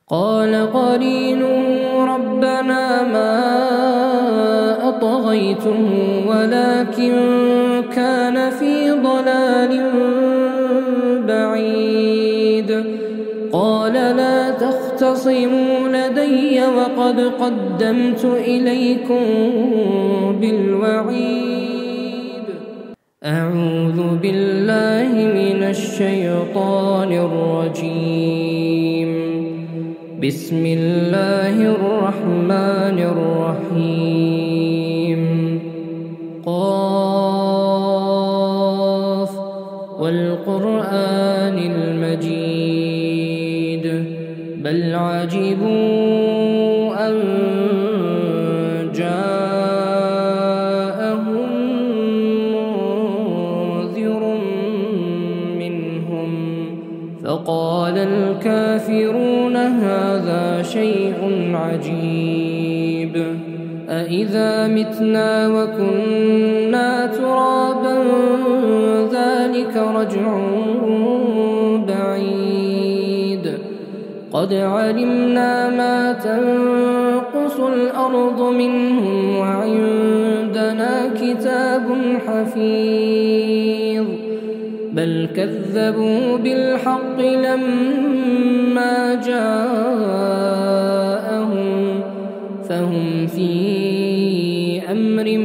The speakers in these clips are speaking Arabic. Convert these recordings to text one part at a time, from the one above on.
قال قرينه ربنا ما أطغيته ولكن كان في ضلال بعيد. قال لا تختصموا لدي وقد قدمت إليكم بالوعيد. أعوذ بالله من الشيطان الرجيم. بسم الله الرحمن الرحيم. قاف والقرآن المجيد بل عجبوا أن جاءهم منذر منهم فقال الكافرون هذا شيء عجيب. أإذا متنا وكنا ترابا ذلك رجع بعيد. قد علمنا ما تنقص الأرض منهم وعندنا كتاب حفيظ. بل كذبوا بالحق لما جاءهم فهم في أمر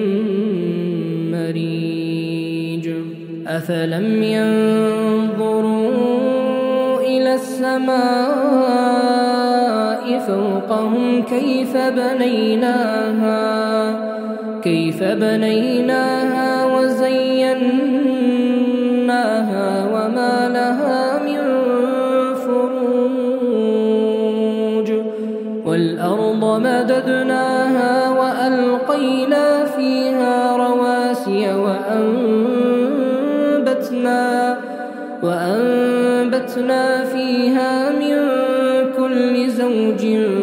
مريج. أفلم ينظروا إلى السماء فوقهم كيف بنيناها وزيناها وما لها من فروج. والأرض مددناها وألقينا فيها رواسي وأنبتنا فيها من كل زوج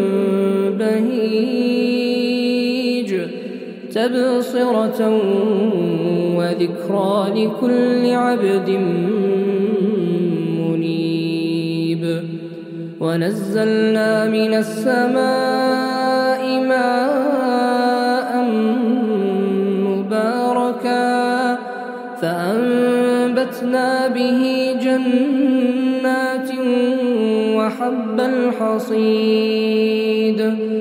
بهيج تبصرة وذكرى لكل عبد منيب. ونزلنا من السماء ماء مباركا فأنبتنا به جنات وحب الحصيد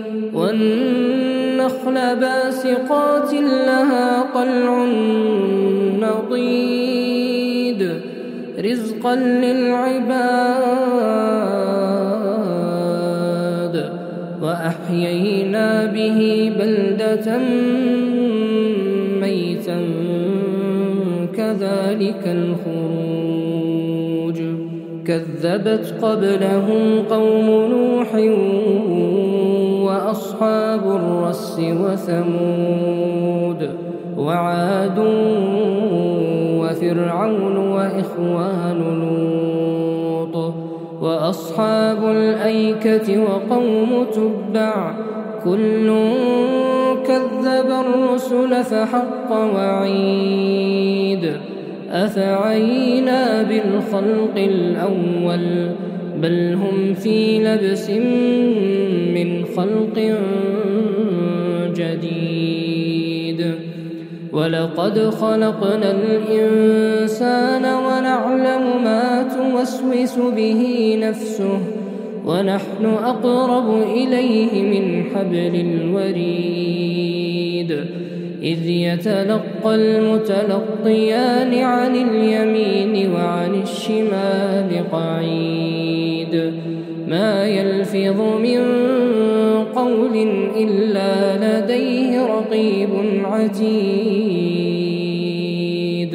والنخل باسقات لها طلع نضيد رزقا للعباد. وأحيينا به بلدة ميتا كذلك الخروج. كذبت قبلهم قوم نوح وأصحاب الرس وثمود وعاد وفرعون وإخوان لوط وأصحاب الأيكة وقوم تبع كل كذب الرسل فحق وعيد. أفعينا بالخلق الأول بل هم في لبس من خلق جديد. ولقد خلقنا الإنسان ونعلم ما توسوس به نفسه ونحن أقرب إليه من حبل الوريد. إذ يتلقى المتلقيان عن اليمين وعن الشمال قعيد. ما يلفظ من قول إلا لديه رقيب عتيد.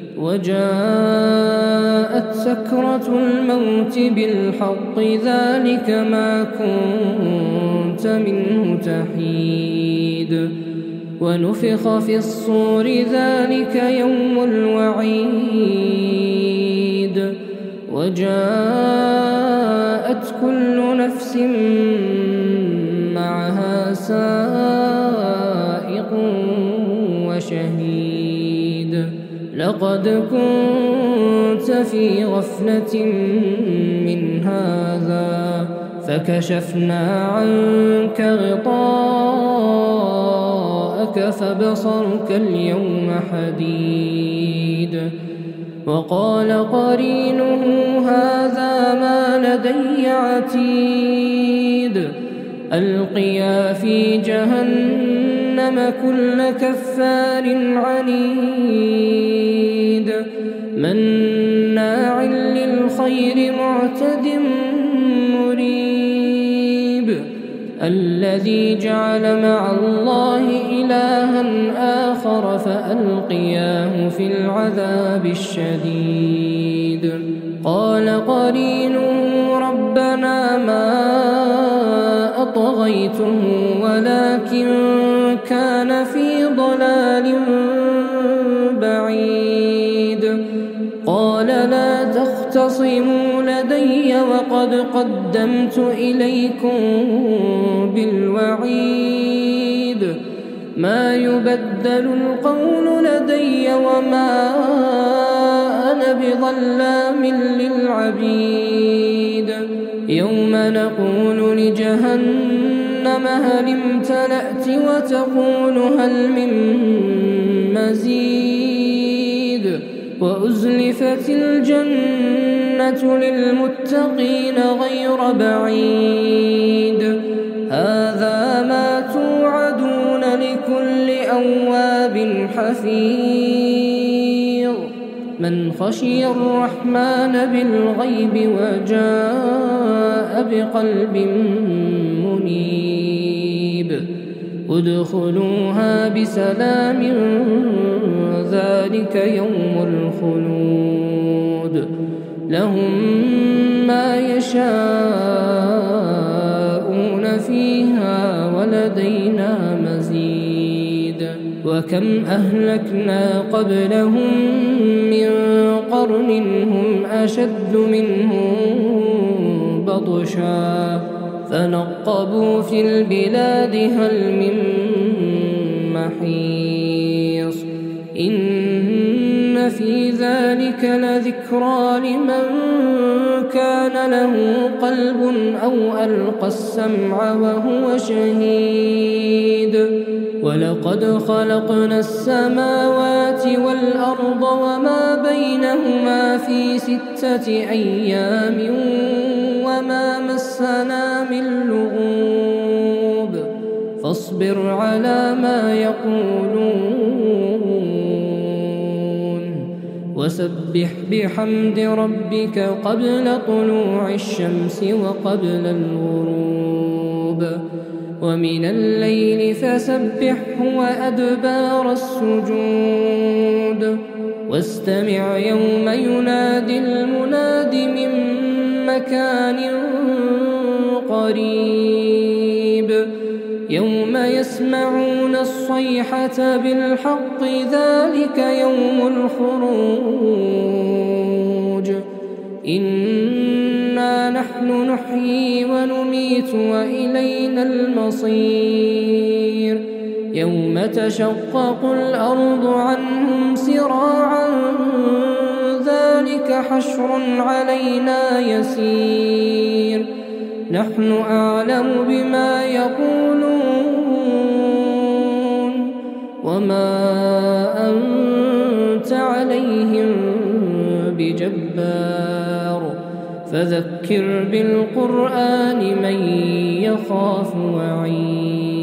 وجاءت سكرة الموت بالحق ذلك ما كنت منه تحيد. ونفخ في الصور ذلك يوم الوعيد. وجاءت كل نفس معها سائق وشهيد. لقد كنت في غفلة من هذا فكشفنا عنك غطاءك فبصرك اليوم حديد. وقال قرينه هذا ما لدي عتيد. ألقيا في جهنم كل كفار عنيد مناع للخير معتد مريب. الذي جعل مع الله إلها آخر فألقياه في العذاب الشديد. قال قرينه ربنا ما أطغيته ولكن كان في ضلال بعيد. قال لا تختصموا لدي وقد قدمت إليكم بالوعيد. ما يبدل القول لدي وما أنا بظلام للعبيد. يوم نقول لجهنم هل امتلأت وتقول هل من مزيد. وأزلفت الجنة للمتقين غير بعيد. هذا ما توعدون لكل أواب حفيظ. من خشي الرحمن بالغيب وجاء بقلب منيب. ادخلوها بسلام ذلك يوم الخلود. لهم ما يشاءون فيها ولدينا مزيد. وكم أهلكنا قبلهم من قرن هم أشد منهم بطشا فنقبوا في البلاد هل من محيص. إن في ذلك لذكرى لمن كان له قلب أو ألقى السمع وهو شهيد. ولقد خلقنا السماوات والأرض وما بينهما في 6 أيام وما مسنا من لغوب. فاصبر على ما يقولون وسبح بحمد ربك قبل طلوع الشمس وقبل الغروب. ومن الليل فسبحه وأدبار السجود. واستمع يوم ينادي المناد من مكان قريب. يوم يسمعون الصيحة بالحق ذلك يوم الخروج. إنا نحن نحيي ونميت وإلينا المصير. يوم تشقق الأرض عنهم سراعا ذلك حشر علينا يسير. نحن أعلم بما يقولون وما أنت عليهم بجبار. فذكر بالقرآن من يخاف وعيد.